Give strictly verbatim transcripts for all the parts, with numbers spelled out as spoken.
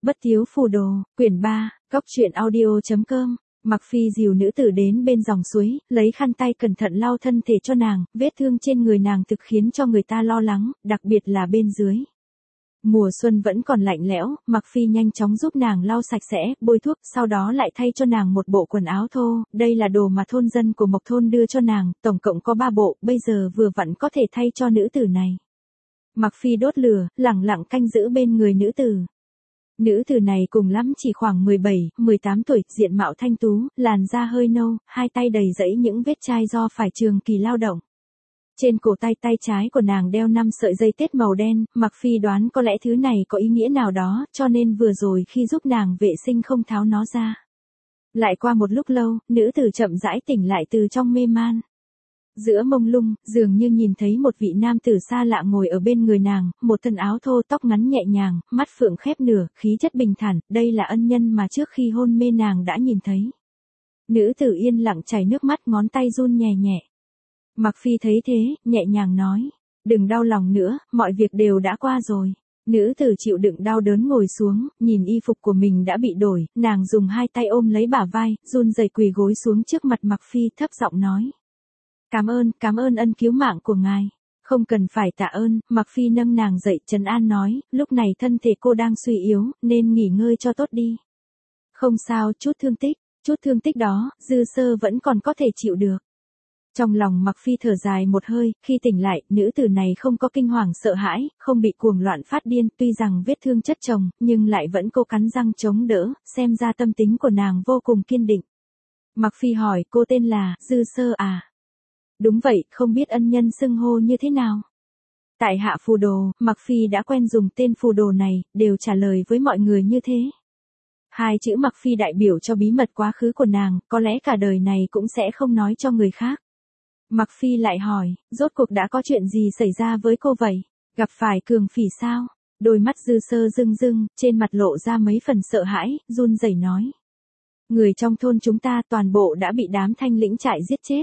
Bất thiếu phù đồ, quyển ba, cóc truyện audio chấm com. Mặc Phi dìu nữ tử đến bên dòng suối, lấy khăn tay cẩn thận lau thân thể cho nàng, vết thương trên người nàng thực khiến cho người ta lo lắng, đặc biệt là bên dưới. Mùa xuân vẫn còn lạnh lẽo, Mặc Phi nhanh chóng giúp nàng lau sạch sẽ, bôi thuốc, sau đó lại thay cho nàng một bộ quần áo thô, đây là đồ mà thôn dân của Mộc thôn đưa cho nàng, tổng cộng có ba bộ, bây giờ vừa vặn có thể thay cho nữ tử này. Mặc Phi đốt lửa, lẳng lặng canh giữ bên người nữ tử. Nữ tử này cùng lắm chỉ khoảng mười bảy, mười tám tuổi, diện mạo thanh tú, làn da hơi nâu, hai tay đầy rẫy những vết chai do phải trường kỳ lao động. Trên cổ tay tay trái của nàng đeo năm sợi dây tết màu đen, Mặc Phi đoán có lẽ thứ này có ý nghĩa nào đó, cho nên vừa rồi khi giúp nàng vệ sinh không tháo nó ra. Lại qua một lúc lâu, nữ tử chậm rãi tỉnh lại từ trong mê man. Giữa mông lung, dường như nhìn thấy một vị nam tử xa lạ ngồi ở bên người nàng, một thân áo thô tóc ngắn nhẹ nhàng, mắt phượng khép nửa, khí chất bình thản, đây là ân nhân mà trước khi hôn mê nàng đã nhìn thấy. Nữ tử yên lặng chảy nước mắt, ngón tay run nhẹ nhẹ. Mặc Phi thấy thế, nhẹ nhàng nói, đừng đau lòng nữa, mọi việc đều đã qua rồi. Nữ tử chịu đựng đau đớn ngồi xuống, nhìn y phục của mình đã bị đổi, nàng dùng hai tay ôm lấy bả vai, run rẩy quỳ gối xuống trước mặt Mặc Phi thấp giọng nói. Cảm ơn, cảm ơn ân cứu mạng của ngài. Không cần phải tạ ơn, Mặc Phi nâng nàng dậy trấn an nói, lúc này thân thể cô đang suy yếu, nên nghỉ ngơi cho tốt đi. Không sao, chút thương tích, chút thương tích đó, dư sơ vẫn còn có thể chịu được. Trong lòng Mặc Phi thở dài một hơi, khi tỉnh lại, nữ tử này không có kinh hoàng sợ hãi, không bị cuồng loạn phát điên, tuy rằng vết thương chất chồng, nhưng lại vẫn cố cắn răng chống đỡ, xem ra tâm tính của nàng vô cùng kiên định. Mặc Phi hỏi, cô tên là, Dư Sơ à? Đúng vậy, không biết ân nhân xưng hô như thế nào? Tại hạ phù đồ, Mặc Phi đã quen dùng tên phù đồ này, đều trả lời với mọi người như thế. Hai chữ Mặc Phi đại biểu cho bí mật quá khứ của nàng, có lẽ cả đời này cũng sẽ không nói cho người khác. Mặc Phi lại hỏi, rốt cuộc đã có chuyện gì xảy ra với cô vậy? Gặp phải cường phỉ sao? Đôi mắt Dư Sơ rưng rưng, trên mặt lộ ra mấy phần sợ hãi, run rẩy nói. Người trong thôn chúng ta toàn bộ đã bị đám thanh lĩnh trại giết chết.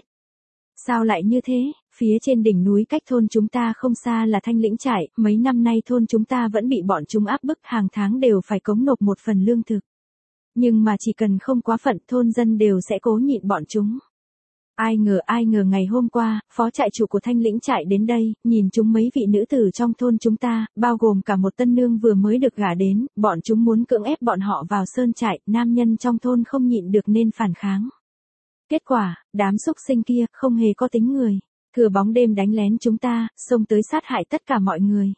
Sao lại như thế? Phía trên đỉnh núi cách thôn chúng ta không xa là thanh lĩnh trại, mấy năm nay thôn chúng ta vẫn bị bọn chúng áp bức, hàng tháng đều phải cống nộp một phần lương thực. Nhưng mà chỉ cần không quá phận, thôn dân đều sẽ cố nhịn bọn chúng. Ai ngờ ai ngờ ngày hôm qua, phó trại chủ của thanh lĩnh trại đến đây, nhìn chúng mấy vị nữ tử trong thôn chúng ta, bao gồm cả một tân nương vừa mới được gả đến, bọn chúng muốn cưỡng ép bọn họ vào sơn trại, nam nhân trong thôn không nhịn được nên phản kháng. Kết quả, đám xúc sinh kia không hề có tính người, thừa bóng đêm đánh lén chúng ta, xông tới sát hại tất cả mọi người.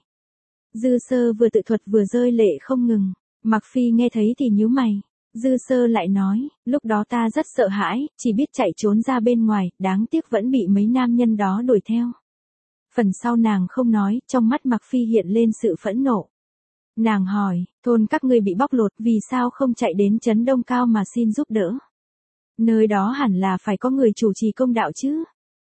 Dư Sơ vừa tự thuật vừa rơi lệ không ngừng, Mặc Phi nghe thấy thì nhíu mày. Dư Sơ lại nói, lúc đó ta rất sợ hãi, chỉ biết chạy trốn ra bên ngoài, đáng tiếc vẫn bị mấy nam nhân đó đuổi theo. Phần sau nàng không nói, trong mắt Mặc Phi hiện lên sự phẫn nộ. Nàng hỏi, thôn các ngươi bị bóc lột, vì sao không chạy đến trấn Đông Cao mà xin giúp đỡ? Nơi đó hẳn là phải có người chủ trì công đạo chứ.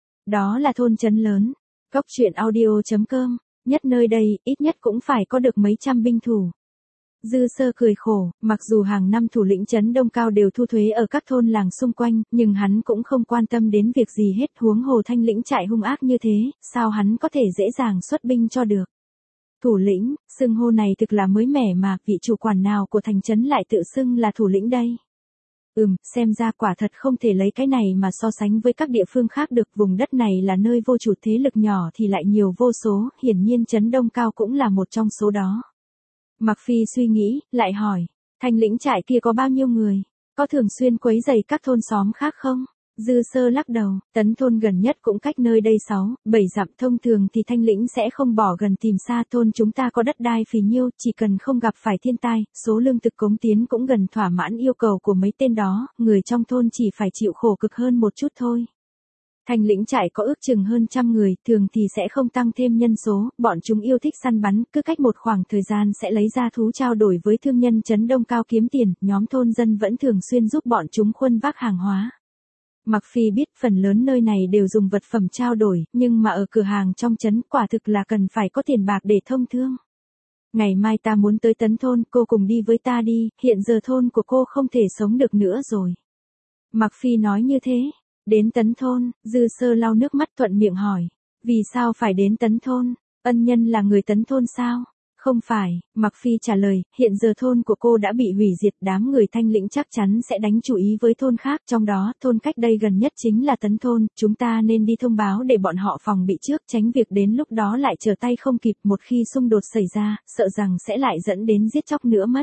Đó là thôn trấn lớn. Cóc truyện audio chấm com, nhất nơi đây, ít nhất cũng phải có được mấy trăm binh thủ. Dư Sơ cười khổ, mặc dù hàng năm thủ lĩnh trấn Đông Cao đều thu thuế ở các thôn làng xung quanh, nhưng hắn cũng không quan tâm đến việc gì hết, huống hồ thanh lĩnh trại hung ác như thế, sao hắn có thể dễ dàng xuất binh cho được. Thủ lĩnh, xưng hô này thực là mới mẻ mà, vị chủ quản nào của thành trấn lại tự xưng là thủ lĩnh đây. Ừm, xem ra quả thật không thể lấy cái này mà so sánh với các địa phương khác được, vùng đất này là nơi vô chủ thế lực nhỏ thì lại nhiều vô số, hiển nhiên trấn Đông Cao cũng là một trong số đó. Mặc Phi suy nghĩ, lại hỏi, thanh lĩnh trại kia có bao nhiêu người? Có thường xuyên quấy rầy các thôn xóm khác không? Dư Sơ lắc đầu, tấn thôn gần nhất cũng cách nơi đây sáu, bảy dặm, thông thường thì thanh lĩnh sẽ không bỏ gần tìm xa, thôn chúng ta có đất đai phì nhiêu, chỉ cần không gặp phải thiên tai, số lương thực cống tiến cũng gần thỏa mãn yêu cầu của mấy tên đó, người trong thôn chỉ phải chịu khổ cực hơn một chút thôi. Thanh lĩnh trại có ước chừng hơn trăm người, thường thì sẽ không tăng thêm nhân số, bọn chúng yêu thích săn bắn, cứ cách một khoảng thời gian sẽ lấy ra thú trao đổi với thương nhân trấn Đông Cao kiếm tiền, nhóm thôn dân vẫn thường xuyên giúp bọn chúng khuân vác hàng hóa. Mặc Phi biết phần lớn nơi này đều dùng vật phẩm trao đổi, nhưng mà ở cửa hàng trong trấn quả thực là cần phải có tiền bạc để thông thương. Ngày mai ta muốn tới tấn thôn, cô cùng đi với ta đi, hiện giờ thôn của cô không thể sống được nữa rồi. Mặc Phi nói như thế. Đến tấn thôn, Dư Sơ lau nước mắt thuận miệng hỏi. Vì sao phải đến tấn thôn? Ân nhân là người tấn thôn sao? Không phải, Mặc Phi trả lời, hiện giờ thôn của cô đã bị hủy diệt, đám người Thanh Lĩnh chắc chắn sẽ đánh chú ý với thôn khác, trong đó, thôn cách đây gần nhất chính là Tấn thôn, chúng ta nên đi thông báo để bọn họ phòng bị trước, tránh việc đến lúc đó lại trở tay không kịp, một khi xung đột xảy ra, sợ rằng sẽ lại dẫn đến giết chóc nữa mất.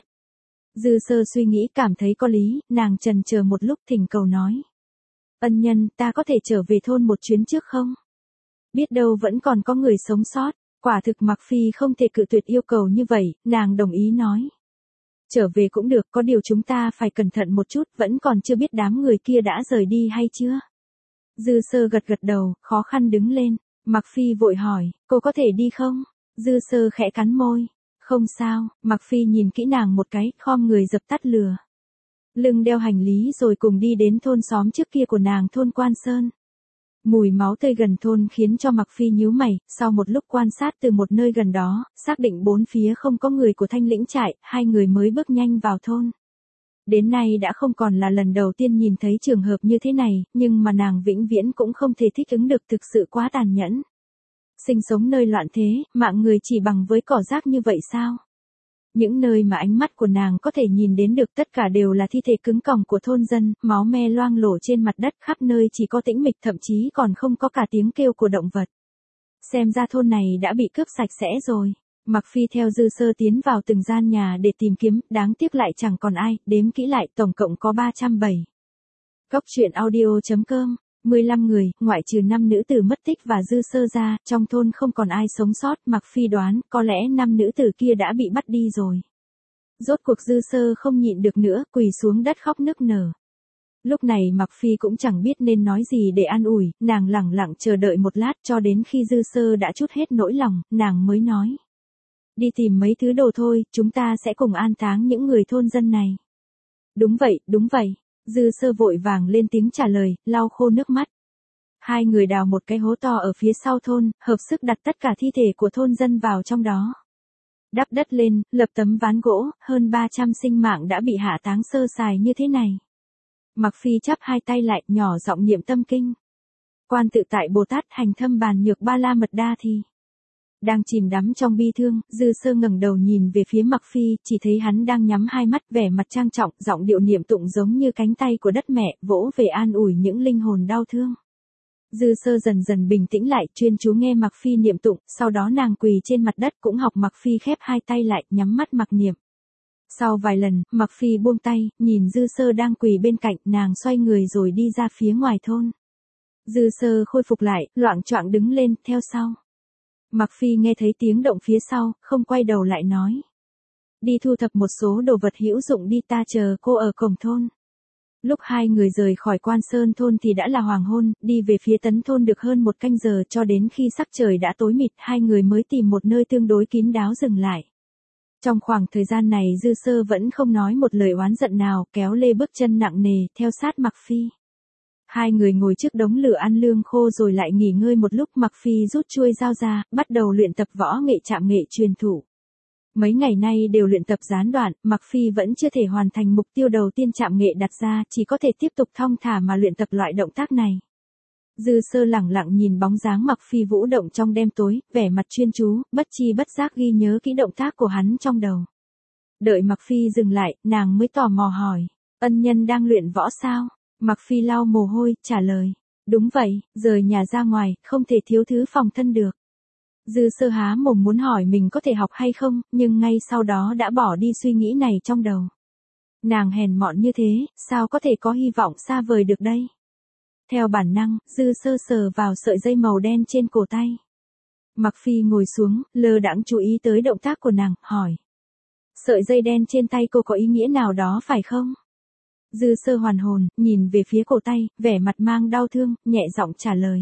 Dư Sơ suy nghĩ cảm thấy có lý, nàng chần chờ một lúc thỉnh cầu nói. Ân nhân, ta có thể trở về thôn một chuyến trước không? Biết đâu vẫn còn có người sống sót. Quả thực Mặc Phi không thể cự tuyệt yêu cầu như vậy, nàng đồng ý nói. Trở về cũng được, có điều chúng ta phải cẩn thận một chút, vẫn còn chưa biết đám người kia đã rời đi hay chưa. Dư Sơ gật gật đầu, khó khăn đứng lên. Mặc Phi vội hỏi, cô có thể đi không? Dư Sơ khẽ cắn môi. Không sao, Mặc Phi nhìn kỹ nàng một cái, khom người dập tắt lửa. Lưng đeo hành lý rồi cùng đi đến thôn xóm trước kia của nàng, thôn Quan Sơn. Mùi máu tươi gần thôn khiến cho Mặc Phi nhíu mày, sau một lúc quan sát từ một nơi gần đó, xác định bốn phía không có người của Thanh Lĩnh trại, hai người mới bước nhanh vào thôn. Đến nay đã không còn là lần đầu tiên nhìn thấy trường hợp như thế này, nhưng mà nàng vĩnh viễn cũng không thể thích ứng được, thực sự quá tàn nhẫn. Sinh sống nơi loạn thế, mạng người chỉ bằng với cỏ rác như vậy sao? Những nơi mà ánh mắt của nàng có thể nhìn đến được tất cả đều là thi thể cứng còng của thôn dân, máu me loang lổ trên mặt đất, khắp nơi chỉ có tĩnh mịch, thậm chí còn không có cả tiếng kêu của động vật. Xem ra thôn này đã bị cướp sạch sẽ rồi. Mặc Phi theo Dư Sơ tiến vào từng gian nhà để tìm kiếm, đáng tiếc lại chẳng còn ai, đếm kỹ lại tổng cộng có ba trăm bảy. Cốc truyện audio chấm com, mười lăm người, ngoại trừ năm nữ tử mất tích và Dư Sơ ra, trong thôn không còn ai sống sót, Mặc Phi đoán, có lẽ năm nữ tử kia đã bị bắt đi rồi. Rốt cuộc Dư Sơ không nhịn được nữa, quỳ xuống đất khóc nức nở. Lúc này Mặc Phi cũng chẳng biết nên nói gì để an ủi, nàng lẳng lặng chờ đợi một lát cho đến khi Dư Sơ đã trút hết nỗi lòng, nàng mới nói. Đi tìm mấy thứ đồ thôi, chúng ta sẽ cùng an táng những người thôn dân này. Đúng vậy, đúng vậy. Dư Sơ vội vàng lên tiếng trả lời, lau khô nước mắt. Hai người đào một cái hố to ở phía sau thôn, hợp sức đặt tất cả thi thể của thôn dân vào trong đó. Đắp đất lên, lập tấm ván gỗ, hơn ba trăm sinh mạng đã bị hạ táng sơ sài như thế này. Mặc Phi chắp hai tay lại, nhỏ giọng niệm tâm kinh. Quan tự tại Bồ Tát hành thâm bàn nhược ba la mật đa thi. Đang chìm đắm trong bi thương, Dư Sơ ngẩng đầu nhìn về phía Mặc Phi, chỉ thấy hắn đang nhắm hai mắt, vẻ mặt trang trọng, giọng điệu niệm tụng giống như cánh tay của đất mẹ, vỗ về an ủi những linh hồn đau thương. Dư Sơ dần dần bình tĩnh lại, chuyên chú nghe Mặc Phi niệm tụng, sau đó nàng quỳ trên mặt đất cũng học Mặc Phi khép hai tay lại, nhắm mắt mặc niệm. Sau vài lần, Mặc Phi buông tay, nhìn Dư Sơ đang quỳ bên cạnh, nàng xoay người rồi đi ra phía ngoài thôn. Dư Sơ khôi phục lại, loạng choạng đứng lên, theo sau. Mặc Phi nghe thấy tiếng động phía sau, không quay đầu lại nói. Đi thu thập một số đồ vật hữu dụng đi, ta chờ cô ở cổng thôn. Lúc hai người rời khỏi Quan Sơn thôn thì đã là hoàng hôn, đi về phía Tấn thôn được hơn một canh giờ, cho đến khi sắc trời đã tối mịt, hai người mới tìm một nơi tương đối kín đáo dừng lại. Trong khoảng thời gian này Dư Sơ vẫn không nói một lời oán giận nào, kéo lê bước chân nặng nề, theo sát Mặc Phi. Hai người ngồi trước đống lửa ăn lương khô rồi lại nghỉ ngơi một lúc, Mặc Phi rút chuôi dao ra, bắt đầu luyện tập võ nghệ trạm nghệ truyền thủ. Mấy ngày nay đều luyện tập gián đoạn, Mặc Phi vẫn chưa thể hoàn thành mục tiêu đầu tiên trạm nghệ đặt ra, chỉ có thể tiếp tục thong thả mà luyện tập loại động tác này. Dư Sơ lẳng lặng nhìn bóng dáng Mặc Phi vũ động trong đêm tối, vẻ mặt chuyên chú, bất chi bất giác ghi nhớ kỹ động tác của hắn trong đầu. Đợi Mặc Phi dừng lại, nàng mới tò mò hỏi, ân nhân đang luyện võ sao? Mặc Phi lau mồ hôi, trả lời, đúng vậy, rời nhà ra ngoài, không thể thiếu thứ phòng thân được. Dư Sơ há mồm muốn hỏi mình có thể học hay không, nhưng ngay sau đó đã bỏ đi suy nghĩ này trong đầu. Nàng hèn mọn như thế, sao có thể có hy vọng xa vời được đây? Theo bản năng, Dư Sơ sờ vào sợi dây màu đen trên cổ tay. Mặc Phi ngồi xuống, lơ đãng chú ý tới động tác của nàng, hỏi. Sợi dây đen trên tay cô có ý nghĩa nào đó phải không? Dư Sơ hoàn hồn, nhìn về phía cổ tay, vẻ mặt mang đau thương, nhẹ giọng trả lời.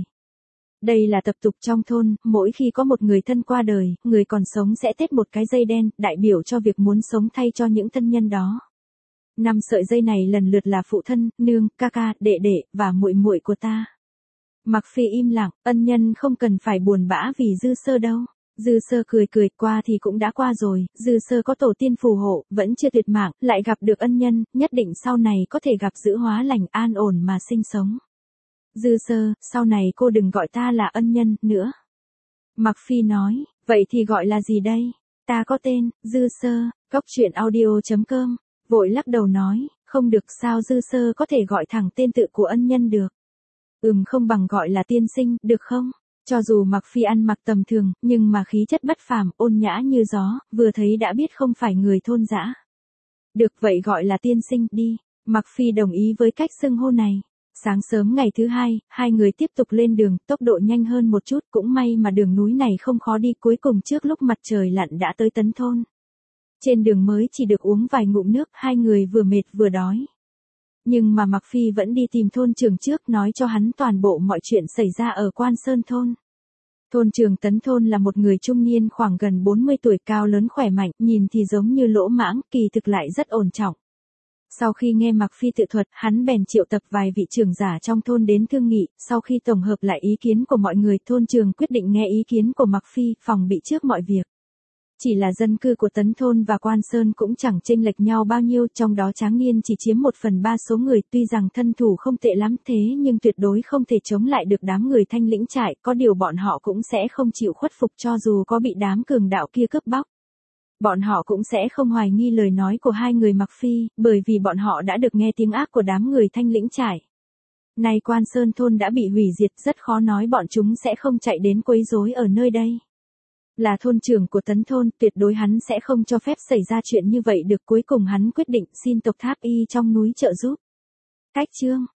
Đây là tập tục trong thôn, mỗi khi có một người thân qua đời, người còn sống sẽ tết một cái dây đen, đại biểu cho việc muốn sống thay cho những thân nhân đó. Năm sợi dây này lần lượt là phụ thân, nương, ca ca, đệ đệ, và muội muội của ta. Mặc Phi im lặng, ân nhân không cần phải buồn bã vì Dư Sơ đâu. Dư Sơ cười cười, qua thì cũng đã qua rồi, Dư Sơ có tổ tiên phù hộ, vẫn chưa tuyệt mạng, lại gặp được ân nhân, nhất định sau này có thể gặp giữ hóa lành an ổn mà sinh sống. Dư Sơ, sau này cô đừng gọi ta là ân nhân, nữa. Mặc Phi nói, vậy thì gọi là gì đây? Ta có tên, Dư Sơ, cóc truyện audio chấm com, vội lắc đầu nói, không được, sao Dư Sơ có thể gọi thẳng tên tự của ân nhân được. Ừm, không bằng gọi là tiên sinh, được không? Cho dù Mặc Phi ăn mặc tầm thường, nhưng mà khí chất bất phàm, ôn nhã như gió, vừa thấy đã biết không phải người thôn dã. Được, vậy gọi là tiên sinh, đi. Mặc Phi đồng ý với cách xưng hô này. Sáng sớm ngày thứ hai, hai người tiếp tục lên đường, tốc độ nhanh hơn một chút, cũng may mà đường núi này không khó đi, cuối cùng trước lúc mặt trời lặn đã tới Tấn thôn. Trên đường mới chỉ được uống vài ngụm nước, hai người vừa mệt vừa đói. Nhưng mà Mặc Phi vẫn đi tìm thôn trưởng trước, nói cho hắn toàn bộ mọi chuyện xảy ra ở Quan Sơn thôn. Thôn trưởng Tấn thôn là một người trung niên khoảng gần bốn mươi tuổi, cao lớn khỏe mạnh, nhìn thì giống như lỗ mãng, kỳ thực lại rất ổn trọng. Sau khi nghe Mặc Phi tự thuật, hắn bèn triệu tập vài vị trưởng giả trong thôn đến thương nghị, sau khi tổng hợp lại ý kiến của mọi người, thôn trưởng quyết định nghe ý kiến của Mặc Phi, phòng bị trước mọi việc. Chỉ là dân cư của Tấn thôn và Quan Sơn cũng chẳng chênh lệch nhau bao nhiêu, trong đó tráng niên chỉ chiếm một phần ba số người, tuy rằng thân thủ không tệ lắm thế nhưng tuyệt đối không thể chống lại được đám người Thanh Lĩnh trại, có điều bọn họ cũng sẽ không chịu khuất phục cho dù có bị đám cường đạo kia cướp bóc. Bọn họ cũng sẽ không hoài nghi lời nói của hai người Mặc Phi, bởi vì bọn họ đã được nghe tiếng ác của đám người Thanh Lĩnh trại. Nay Quan Sơn thôn đã bị hủy diệt, rất khó nói bọn chúng sẽ không chạy đến quấy rối ở nơi đây. Là thôn trưởng của Tấn thôn, tuyệt đối hắn sẽ không cho phép xảy ra chuyện như vậy được, cuối cùng hắn quyết định xin tộc Tháp Y trong núi trợ giúp. Cách chương